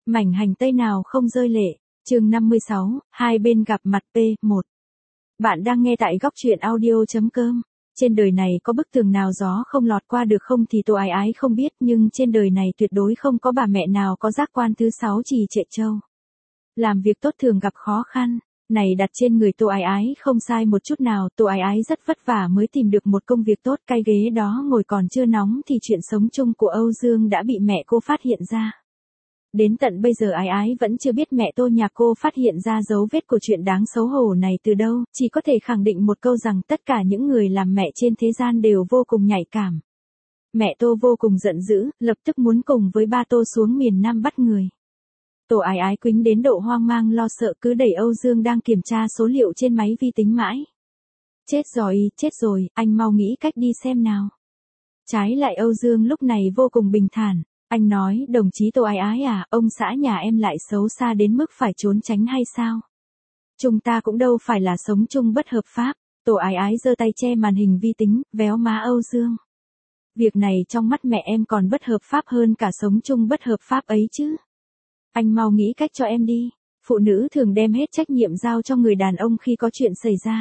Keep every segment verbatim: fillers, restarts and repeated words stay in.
Mảnh hành tây nào không rơi lệ. Chương năm mươi sáu, hai bên gặp mặt P một. Bạn đang nghe tại góc truyện audio chấm com. Trên đời này có bức tường nào gió không lọt qua được không thì Tô Ái Ái không biết, nhưng trên đời này tuyệt đối không có bà mẹ nào có giác quan thứ sáu trì trệ châu. Làm việc tốt thường gặp khó khăn. Này đặt trên người Tô Ái Ái không sai một chút nào, Tô Ái Ái rất vất vả mới tìm được một công việc tốt, cái ghế đó ngồi còn chưa nóng thì chuyện sống chung của Âu Dương đã bị mẹ cô phát hiện ra. Đến tận bây giờ Ái Ái vẫn chưa biết mẹ Tô nhà cô phát hiện ra dấu vết của chuyện đáng xấu hổ này từ đâu, chỉ có thể khẳng định một câu rằng tất cả những người làm mẹ trên thế gian đều vô cùng nhạy cảm. Mẹ Tô vô cùng giận dữ, lập tức muốn cùng với ba Tô xuống miền Nam bắt người. Tô Ái Ái quýnh đến độ hoang mang lo sợ, cứ đẩy Âu Dương đang kiểm tra số liệu trên máy vi tính mãi. Chết rồi, chết rồi, anh mau nghĩ cách đi xem nào. Trái lại Âu Dương lúc này vô cùng bình thản. Anh nói, đồng chí Tô Ái Ái à, ông xã nhà em lại xấu xa đến mức phải trốn tránh hay sao? Chúng ta cũng đâu phải là sống chung bất hợp pháp. Tô Ái Ái giơ tay che màn hình vi tính, véo má Âu Dương. Việc này trong mắt mẹ em còn bất hợp pháp hơn cả sống chung bất hợp pháp ấy chứ. Anh mau nghĩ cách cho em đi. Phụ nữ thường đem hết trách nhiệm giao cho người đàn ông khi có chuyện xảy ra.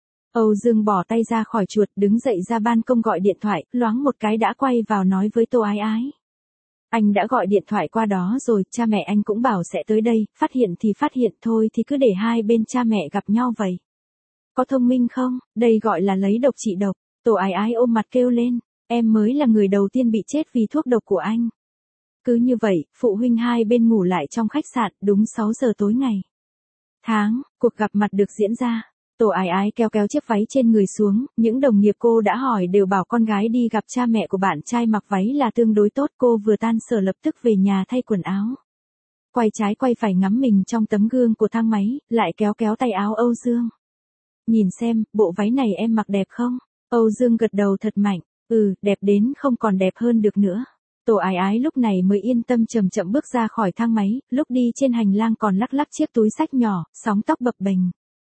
Âu Dương bỏ tay ra khỏi chuột, đứng dậy ra ban công gọi điện thoại, loáng một cái đã quay vào nói với Tô Ái Ái. Anh đã gọi điện thoại qua đó rồi, cha mẹ anh cũng bảo sẽ tới đây, phát hiện thì phát hiện thôi thì cứ để hai bên cha mẹ gặp nhau vậy. Có thông minh không, đây gọi là lấy độc trị độc. Tô Ái Ái ôm mặt kêu lên, em mới là người đầu tiên bị chết vì thuốc độc của anh. Cứ như vậy, phụ huynh hai bên ngủ lại trong khách sạn, đúng sáu giờ tối ngày. Tháng, cuộc gặp mặt được diễn ra. Tô Ái Ái kéo kéo chiếc váy trên người xuống, những đồng nghiệp cô đã hỏi đều bảo con gái đi gặp cha mẹ của bạn trai mặc váy là tương đối tốt, cô vừa tan sở lập tức về nhà thay quần áo. Quay trái quay phải ngắm mình trong tấm gương của thang máy, lại kéo kéo tay áo Âu Dương. Nhìn xem, bộ váy này em mặc đẹp không? Âu Dương gật đầu thật mạnh, ừ, đẹp đến không còn đẹp hơn được nữa. Tô Ái Ái lúc này mới yên tâm chậm chậm bước ra khỏi thang máy, lúc đi trên hành lang còn lắc lắc chiếc túi xách nhỏ, sóng tóc bập bềnh.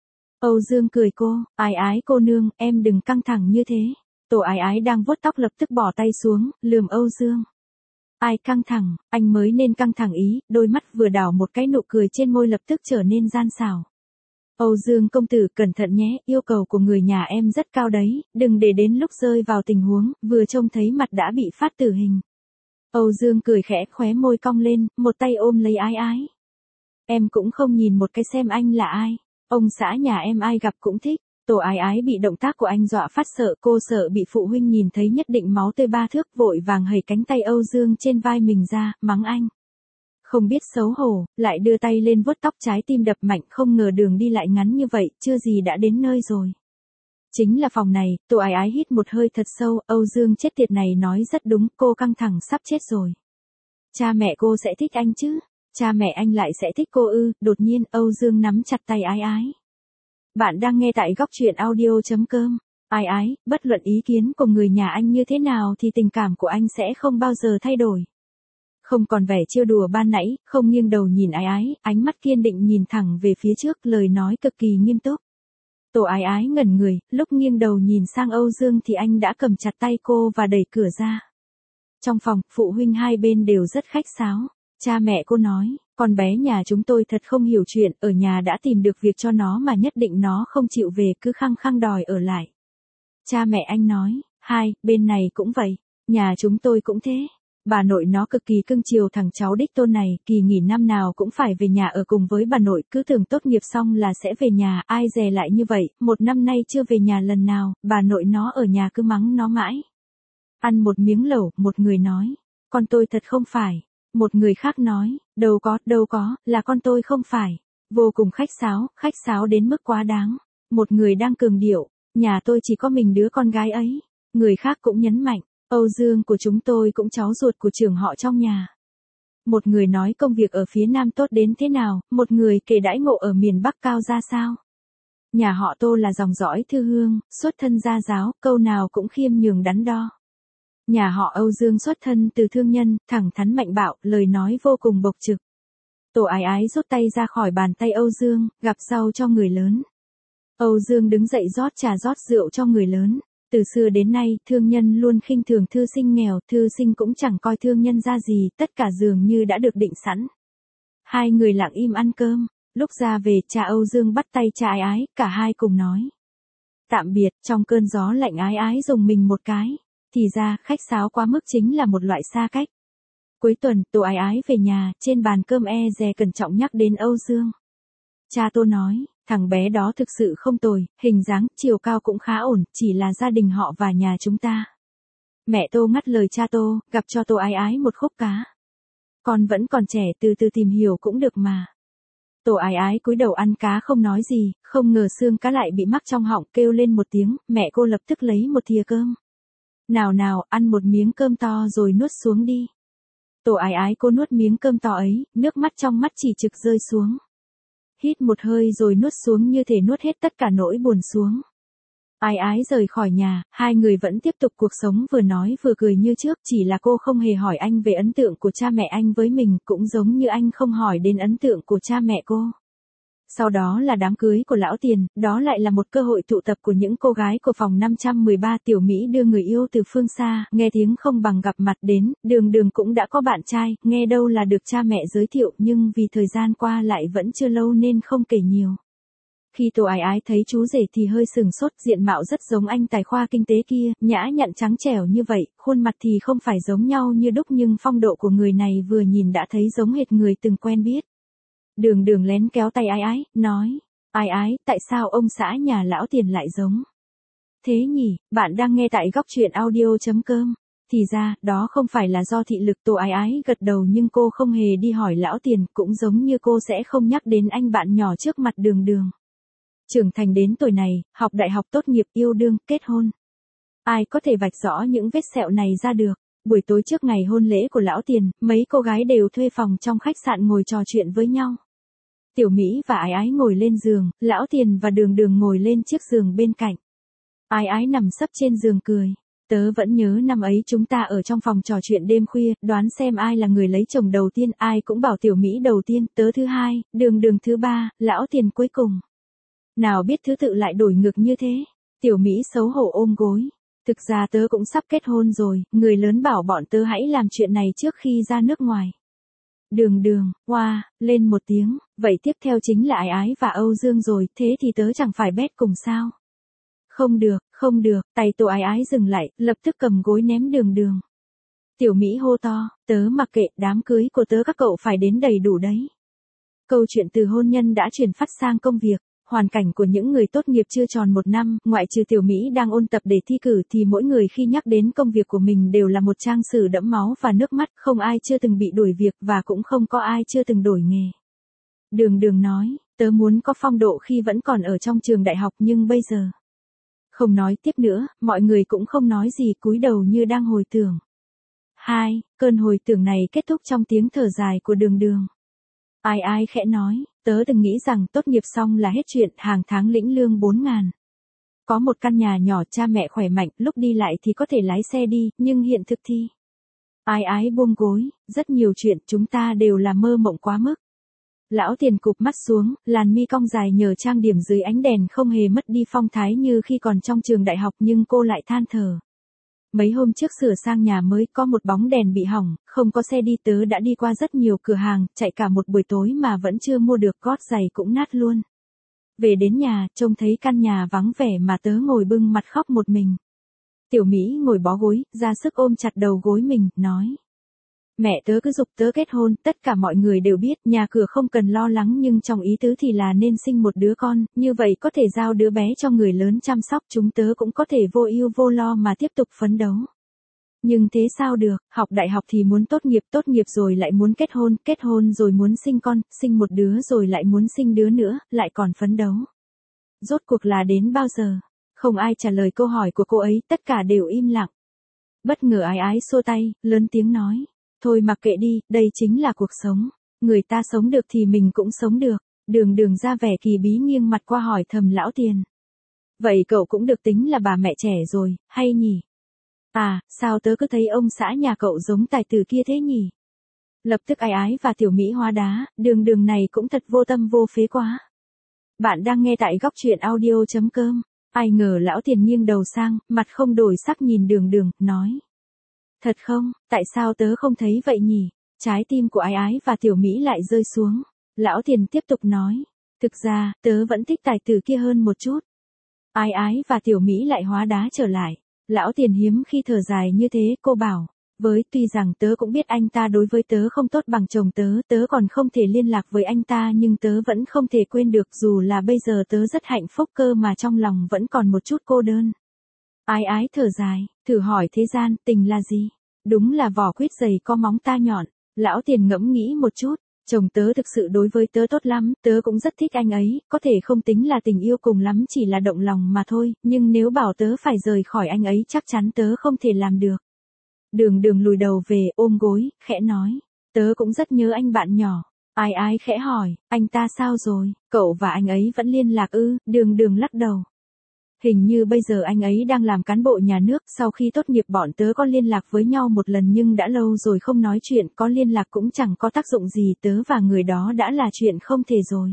Âu Dương cười cô, Ái Ái cô nương, em đừng căng thẳng như thế. Tô Ái Ái đang vuốt tóc lập tức bỏ tay xuống, lườm Âu Dương. Ai căng thẳng, anh mới nên căng thẳng ý, đôi mắt vừa đảo một cái nụ cười trên môi lập tức trở nên gian xảo. Âu Dương công tử cẩn thận nhé, yêu cầu của người nhà em rất cao đấy, đừng để đến lúc rơi vào tình huống, vừa trông thấy mặt đã bị phát tử hình. Âu Dương cười khẽ, khóe môi cong lên, một tay ôm lấy Ái Ái. Em cũng không nhìn một cái xem anh là ai. Ông xã nhà em ai gặp cũng thích. Tô Ái Ái bị động tác của anh dọa phát sợ, cô sợ bị phụ huynh nhìn thấy nhất định máu tươi ba thước, vội vàng hầy cánh tay Âu Dương trên vai mình ra, mắng anh. Không biết xấu hổ, lại đưa tay lên vuốt tóc, trái tim đập mạnh, không ngờ đường đi lại ngắn như vậy, chưa gì đã đến nơi rồi. Chính là phòng này. Tô Ái Ái hít một hơi thật sâu, Âu Dương chết tiệt này nói rất đúng, cô căng thẳng sắp chết rồi. Cha mẹ cô sẽ thích anh chứ? Cha mẹ anh lại sẽ thích cô ư? Đột nhiên Âu Dương nắm chặt tay Ái Ái. Bạn đang nghe tại góc truyện audio chấm com. Ái Ái, bất luận ý kiến của người nhà anh như thế nào thì tình cảm của anh sẽ không bao giờ thay đổi. Không còn vẻ trêu đùa ban nãy, không nghiêng đầu nhìn Ái Ái, ánh mắt kiên định nhìn thẳng về phía trước, lời nói cực kỳ nghiêm túc. Tô Ái Ái ngẩn người, lúc nghiêng đầu nhìn sang Âu Dương thì anh đã cầm chặt tay cô và đẩy cửa ra. Trong phòng, phụ huynh hai bên đều rất khách sáo. Cha mẹ cô nói, con bé nhà chúng tôi thật không hiểu chuyện, ở nhà đã tìm được việc cho nó mà nhất định nó không chịu về, cứ khăng khăng đòi ở lại. Cha mẹ anh nói, hai, bên này cũng vậy, nhà chúng tôi cũng thế. Bà nội nó cực kỳ cưng chiều thằng cháu đích tôn này, kỳ nghỉ năm nào cũng phải về nhà ở cùng với bà nội, cứ tưởng tốt nghiệp xong là sẽ về nhà, ai dè lại như vậy, một năm nay chưa về nhà lần nào, bà nội nó ở nhà cứ mắng nó mãi. Ăn một miếng lẩu, một người nói, con tôi thật không phải. Một người khác nói, đâu có, đâu có, là con tôi không phải. Vô cùng khách sáo, khách sáo đến mức quá đáng. Một người đang cường điệu, nhà tôi chỉ có mình đứa con gái ấy. Người khác cũng nhấn mạnh, Âu Dương của chúng tôi cũng cháu ruột của trưởng họ trong nhà. Một người nói công việc ở phía Nam tốt đến thế nào, một người kể đãi ngộ ở miền Bắc cao ra sao. Nhà họ Tô là dòng dõi thư hương, xuất thân gia giáo, câu nào cũng khiêm nhường đắn đo. Nhà họ Âu Dương xuất thân từ thương nhân, thẳng thắn mạnh bạo, lời nói vô cùng bộc trực. Tô Ái Ái rút tay ra khỏi bàn tay Âu Dương, gặp rau cho người lớn. Âu Dương đứng dậy rót trà rót rượu cho người lớn. Từ xưa đến nay, thương nhân luôn khinh thường thư sinh nghèo, thư sinh cũng chẳng coi thương nhân ra gì, tất cả dường như đã được định sẵn. Hai người lặng im ăn cơm. Lúc ra về, cha Âu Dương bắt tay cha Ái Ái, cả hai cùng nói tạm biệt. Trong cơn gió lạnh, Ái Ái dùng mình một cái. Thì ra, khách sáo quá mức chính là một loại xa cách. Cuối tuần, Tô Ái Ái về nhà, trên bàn cơm e dè cẩn trọng nhắc đến Âu Dương. Cha Tô nói, thằng bé đó thực sự không tồi, hình dáng, chiều cao cũng khá ổn, chỉ là gia đình họ và nhà chúng ta. Mẹ Tô ngắt lời cha Tô, gặp cho Tô Ái Ái một khúc cá. Con vẫn còn trẻ, từ từ tìm hiểu cũng được mà. Tô Ái Ái cúi đầu ăn cá không nói gì, không ngờ xương cá lại bị mắc trong họng, kêu lên một tiếng, mẹ cô lập tức lấy một thìa cơm. Nào nào, ăn một miếng cơm to rồi nuốt xuống đi. Tô Ái Ái cô nuốt miếng cơm to ấy, nước mắt trong mắt chỉ trực rơi xuống. Hít một hơi rồi nuốt xuống như thể nuốt hết tất cả nỗi buồn xuống. Ái Ái rời khỏi nhà, hai người vẫn tiếp tục cuộc sống vừa nói vừa cười như trước, chỉ là cô không hề hỏi anh về ấn tượng của cha mẹ anh với mình, cũng giống như anh không hỏi đến ấn tượng của cha mẹ cô. Sau đó là đám cưới của Lão Tiền, đó lại là một cơ hội tụ tập của những cô gái của phòng năm trăm mười ba. Tiểu Mỹ đưa người yêu từ phương xa, nghe tiếng không bằng gặp mặt đến, Đường Đường cũng đã có bạn trai, nghe đâu là được cha mẹ giới thiệu, nhưng vì thời gian qua lại vẫn chưa lâu nên không kể nhiều. Khi Tô Ái Ái thấy chú rể thì hơi sừng sốt, diện mạo rất giống anh tài khoa kinh tế kia, nhã nhặn trắng trẻo như vậy, khuôn mặt thì không phải giống nhau như đúc nhưng phong độ của người này vừa nhìn đã thấy giống hệt người từng quen biết. Đường Đường lén kéo tay Ái Ái, nói, Ái Ái, tại sao ông xã nhà Lão Tiền lại giống thế nhỉ? Bạn đang nghe tại góc truyện audio chấm com. Thì ra, đó không phải là do thị lực. Tô Ái Ái gật đầu nhưng cô không hề đi hỏi Lão Tiền, cũng giống như cô sẽ không nhắc đến anh bạn nhỏ trước mặt Đường Đường. Trưởng thành đến tuổi này, học đại học tốt nghiệp, yêu đương, kết hôn. Ai có thể vạch rõ những vết sẹo này ra được? Buổi tối trước ngày hôn lễ của Lão Tiền, mấy cô gái đều thuê phòng trong khách sạn ngồi trò chuyện với nhau. Tiểu Mỹ và Ái Ái ngồi lên giường, Lão Tiền và Đường Đường ngồi lên chiếc giường bên cạnh. Ái Ái nằm sấp trên giường cười. Tớ vẫn nhớ năm ấy chúng ta ở trong phòng trò chuyện đêm khuya, đoán xem ai là người lấy chồng đầu tiên, ai cũng bảo Tiểu Mỹ đầu tiên, tớ thứ hai, Đường Đường thứ ba, Lão Tiền cuối cùng. Nào biết thứ tự lại đổi ngược như thế. Tiểu Mỹ xấu hổ ôm gối. Thực ra tớ cũng sắp kết hôn rồi, người lớn bảo bọn tớ hãy làm chuyện này trước khi ra nước ngoài. Đường Đường, hoa, wow, lên một tiếng, vậy tiếp theo chính là Ái Ái và Âu Dương rồi, thế thì tớ chẳng phải bét cùng sao? Không được, không được, tay Tô Ái Ái dừng lại, lập tức cầm gối ném Đường Đường. Tiểu Mỹ hô to, tớ mặc kệ, đám cưới của tớ các cậu phải đến đầy đủ đấy. Câu chuyện từ hôn nhân đã chuyển phát sang công việc. Hoàn cảnh của những người tốt nghiệp chưa tròn một năm, ngoại trừ Tiểu Mỹ đang ôn tập để thi cử thì mỗi người khi nhắc đến công việc của mình đều là một trang sử đẫm máu và nước mắt, không ai chưa từng bị đuổi việc và cũng không có ai chưa từng đổi nghề. Đường Đường nói, tớ muốn có phong độ khi vẫn còn ở trong trường đại học nhưng bây giờ. Không nói tiếp nữa, mọi người cũng không nói gì, cúi đầu như đang hồi tưởng. Hai, cơn hồi tưởng này kết thúc trong tiếng thở dài của Đường Đường. Ái Ái khẽ nói, tớ từng nghĩ rằng tốt nghiệp xong là hết chuyện, hàng tháng lĩnh lương bốn ngàn. Có một căn nhà nhỏ, cha mẹ khỏe mạnh, lúc đi lại thì có thể lái xe đi, nhưng hiện thực thì. Ái Ái buông gối, rất nhiều chuyện chúng ta đều là mơ mộng quá mức. Lão Tiền cụp mắt xuống, làn mi cong dài nhờ trang điểm dưới ánh đèn không hề mất đi phong thái như khi còn trong trường đại học nhưng cô lại than thở. Mấy hôm trước sửa sang nhà mới, có một bóng đèn bị hỏng, không có xe đi, tớ đã đi qua rất nhiều cửa hàng, chạy cả một buổi tối mà vẫn chưa mua được, gót giày cũng nát luôn. Về đến nhà, trông thấy căn nhà vắng vẻ mà tớ ngồi bưng mặt khóc một mình. Tiểu Mỹ ngồi bó gối, ra sức ôm chặt đầu gối mình, nói. Mẹ tớ cứ giục tớ kết hôn, tất cả mọi người đều biết, nhà cửa không cần lo lắng nhưng trong ý tứ thì là nên sinh một đứa con, như vậy có thể giao đứa bé cho người lớn chăm sóc, chúng tớ cũng có thể vô ưu vô lo mà tiếp tục phấn đấu. Nhưng thế sao được, học đại học thì muốn tốt nghiệp, tốt nghiệp rồi lại muốn kết hôn, kết hôn rồi muốn sinh con, sinh một đứa rồi lại muốn sinh đứa nữa, lại còn phấn đấu. Rốt cuộc là đến bao giờ? Không ai trả lời câu hỏi của cô ấy, tất cả đều im lặng. Bất ngờ Ái Ái xua tay, lớn tiếng nói. Thôi mặc kệ đi, đây chính là cuộc sống. Người ta sống được thì mình cũng sống được. Đường Đường ra vẻ kỳ bí nghiêng mặt qua hỏi thầm Lão Tiền. Vậy cậu cũng được tính là bà mẹ trẻ rồi, hay nhỉ? À, sao tớ cứ thấy ông xã nhà cậu giống tài tử kia thế nhỉ? Lập tức Ái Ái và Tiểu Mỹ hóa đá, Đường Đường này cũng thật vô tâm vô phế quá. Bạn đang nghe tại góc truyện audio chấm com. Ai ngờ Lão Tiền nghiêng đầu sang, mặt không đổi sắc nhìn Đường Đường, nói. Thật không, tại sao tớ không thấy vậy nhỉ? Trái tim của Ái Ái và Tiểu Mỹ lại rơi xuống. Lão Tiền tiếp tục nói. Thực ra, tớ vẫn thích tài tử kia hơn một chút. Ái Ái và Tiểu Mỹ lại hóa đá trở lại. Lão Tiền hiếm khi thở dài như thế, cô bảo. Với tuy rằng tớ cũng biết anh ta đối với tớ không tốt bằng chồng tớ, tớ còn không thể liên lạc với anh ta nhưng tớ vẫn không thể quên được dù là bây giờ tớ rất hạnh phúc cơ mà trong lòng vẫn còn một chút cô đơn. Ái Ái thở dài, thử hỏi thế gian, tình là gì? Đúng là vỏ quýt dày có móng ta nhọn. Lão Tiền ngẫm nghĩ một chút. Chồng tớ thực sự đối với tớ tốt lắm, tớ cũng rất thích anh ấy, có thể không tính là tình yêu cùng lắm chỉ là động lòng mà thôi, nhưng nếu bảo tớ phải rời khỏi anh ấy chắc chắn tớ không thể làm được. Đường Đường lùi đầu về, ôm gối, khẽ nói, tớ cũng rất nhớ anh bạn nhỏ. Ái Ái khẽ hỏi, anh ta sao rồi, cậu và anh ấy vẫn liên lạc ư? Đường Đường lắc đầu. Hình như bây giờ anh ấy đang làm cán bộ nhà nước, sau khi tốt nghiệp bọn tớ có liên lạc với nhau một lần nhưng đã lâu rồi không nói chuyện, có liên lạc cũng chẳng có tác dụng gì, tớ và người đó đã là chuyện không thể rồi.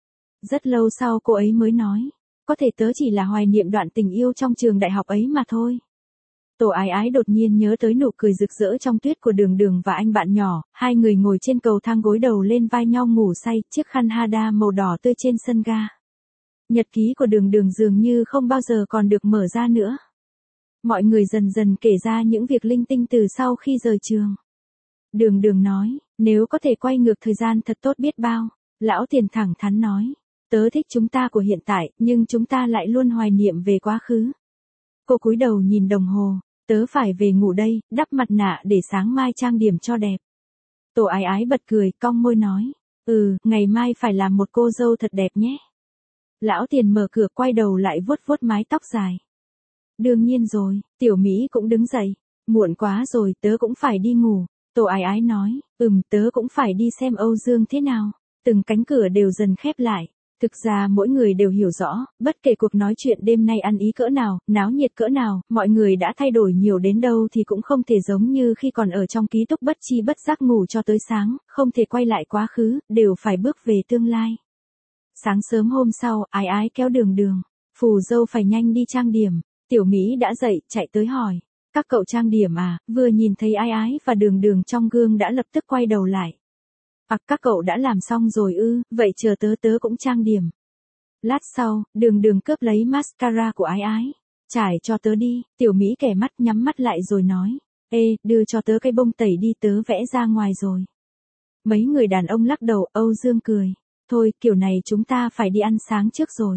Rất lâu sau cô ấy mới nói, có thể tớ chỉ là hoài niệm đoạn tình yêu trong trường đại học ấy mà thôi. Tổ Ái Ái đột nhiên nhớ tới nụ cười rực rỡ trong tuyết của Đường Đường và anh bạn nhỏ, hai người ngồi trên cầu thang gối đầu lên vai nhau ngủ say, chiếc khăn hada màu đỏ tươi trên sân ga. Nhật ký của Đường Đường dường như không bao giờ còn được mở ra nữa. Mọi người dần dần kể ra những việc linh tinh từ sau khi rời trường. Đường Đường nói, nếu có thể quay ngược thời gian thật tốt biết bao. Lão Tiền thẳng thắn nói, tớ thích chúng ta của hiện tại, nhưng chúng ta lại luôn hoài niệm về quá khứ. Cô cúi đầu nhìn đồng hồ, tớ phải về ngủ đây, đắp mặt nạ để sáng mai trang điểm cho đẹp. Tổ Ái Ái bật cười, cong môi nói, ừ, ngày mai phải làm một cô dâu thật đẹp nhé. Lão Tiền mở cửa quay đầu lại vuốt vuốt mái tóc dài. Đương nhiên rồi, Tiểu Mỹ cũng đứng dậy. Muộn quá rồi, tớ cũng phải đi ngủ. Tổ Ái Ái nói, ừm, tớ cũng phải đi xem Âu Dương thế nào. Từng cánh cửa đều dần khép lại. Thực ra mỗi người đều hiểu rõ, bất kể cuộc nói chuyện đêm nay ăn ý cỡ nào, náo nhiệt cỡ nào, mọi người đã thay đổi nhiều đến đâu thì cũng không thể giống như khi còn ở trong ký túc bất chi bất giác ngủ cho tới sáng, không thể quay lại quá khứ, đều phải bước về tương lai. Sáng sớm hôm sau, Ái Ái kéo Đường Đường, phù dâu phải nhanh đi trang điểm. Tiểu Mỹ đã dậy, chạy tới hỏi, các cậu trang điểm à? Vừa nhìn thấy Ái Ái và Đường Đường trong gương đã lập tức quay đầu lại. À, các cậu đã làm xong rồi ư? Vậy chờ tớ tớ cũng trang điểm. Lát sau, Đường Đường cướp lấy mascara của Ái Ái, trải cho tớ đi. Tiểu Mỹ kẻ mắt nhắm mắt lại rồi nói, ê, đưa cho tớ cái bông tẩy đi, tớ vẽ ra ngoài rồi. Mấy người đàn ông lắc đầu. Âu Dương cười, thôi, kiểu này chúng ta phải đi ăn sáng trước rồi.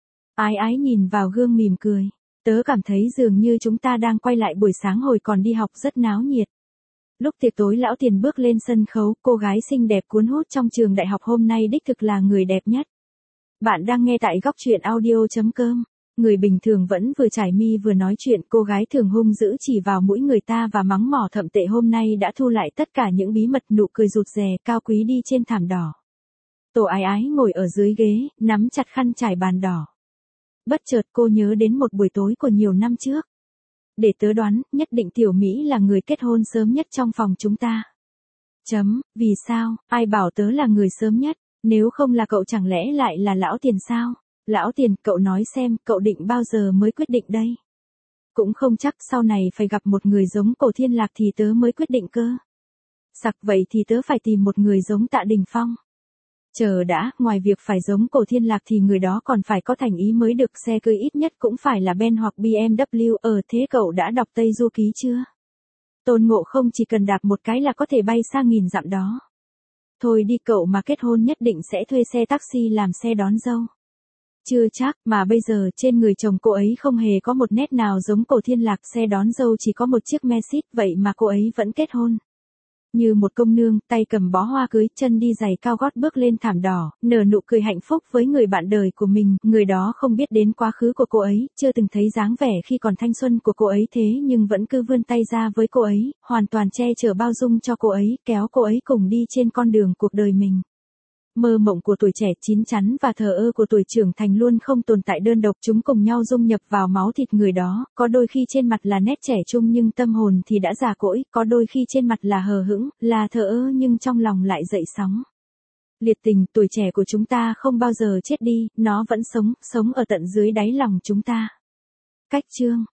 Ái Ái nhìn vào gương mỉm cười, tớ cảm thấy dường như chúng ta đang quay lại buổi sáng hồi còn đi học, rất náo nhiệt. Lúc tiệc tối Lão Tiền bước lên sân khấu, cô gái xinh đẹp cuốn hút trong trường đại học hôm nay đích thực là người đẹp nhất. Bạn đang nghe tại góc truyện audio chấm com. Người bình thường vẫn vừa trải mi vừa nói chuyện, cô gái thường hung dữ chỉ vào mũi người ta và mắng mỏ thậm tệ hôm nay đã thu lại tất cả những bí mật, nụ cười rụt rè, cao quý đi trên thảm đỏ. Tổ Ái Ái ngồi ở dưới ghế, nắm chặt khăn trải bàn đỏ. Bất chợt cô nhớ đến một buổi tối của nhiều năm trước. Để tớ đoán, nhất định Tiểu Mỹ là người kết hôn sớm nhất trong phòng chúng ta. Chấm, vì sao, ai bảo tớ là người sớm nhất, nếu không là cậu chẳng lẽ lại là Lão Tiền sao? Lão Tiền, cậu nói xem, cậu định bao giờ mới quyết định đây? Cũng không chắc, sau này phải gặp một người giống Cổ Thiên Lạc thì tớ mới quyết định cơ. Sặc, vậy thì tớ phải tìm một người giống Tạ Đình Phong. Chờ đã, ngoài việc phải giống Cổ Thiên Lạc thì người đó còn phải có thành ý mới được, xe cưới ít nhất cũng phải là Ben hoặc bê em vê, ở thế cậu đã đọc Tây Du Ký chưa? Tôn Ngộ Không chỉ cần đạp một cái là có thể bay xa nghìn dặm đó. Thôi đi, cậu mà kết hôn nhất định sẽ thuê xe taxi làm xe đón dâu. Chưa chắc, mà bây giờ trên người chồng cô ấy không hề có một nét nào giống Cổ Thiên Lạc, xe đón dâu chỉ có một chiếc Mercedes, vậy mà cô ấy vẫn kết hôn. Như một công nương, tay cầm bó hoa cưới, chân đi giày cao gót bước lên thảm đỏ, nở nụ cười hạnh phúc với người bạn đời của mình, người đó không biết đến quá khứ của cô ấy, chưa từng thấy dáng vẻ khi còn thanh xuân của cô ấy thế nhưng vẫn cứ vươn tay ra với cô ấy, hoàn toàn che chở bao dung cho cô ấy, kéo cô ấy cùng đi trên con đường cuộc đời mình. Mơ mộng của tuổi trẻ chín chắn và thờ ơ của tuổi trưởng thành luôn không tồn tại đơn độc, chúng cùng nhau dung nhập vào máu thịt người đó, có đôi khi trên mặt là nét trẻ trung nhưng tâm hồn thì đã già cỗi, có đôi khi trên mặt là hờ hững, là thờ ơ nhưng trong lòng lại dậy sóng. Liệt tình, tuổi trẻ của chúng ta không bao giờ chết đi, nó vẫn sống, sống ở tận dưới đáy lòng chúng ta. Cách chương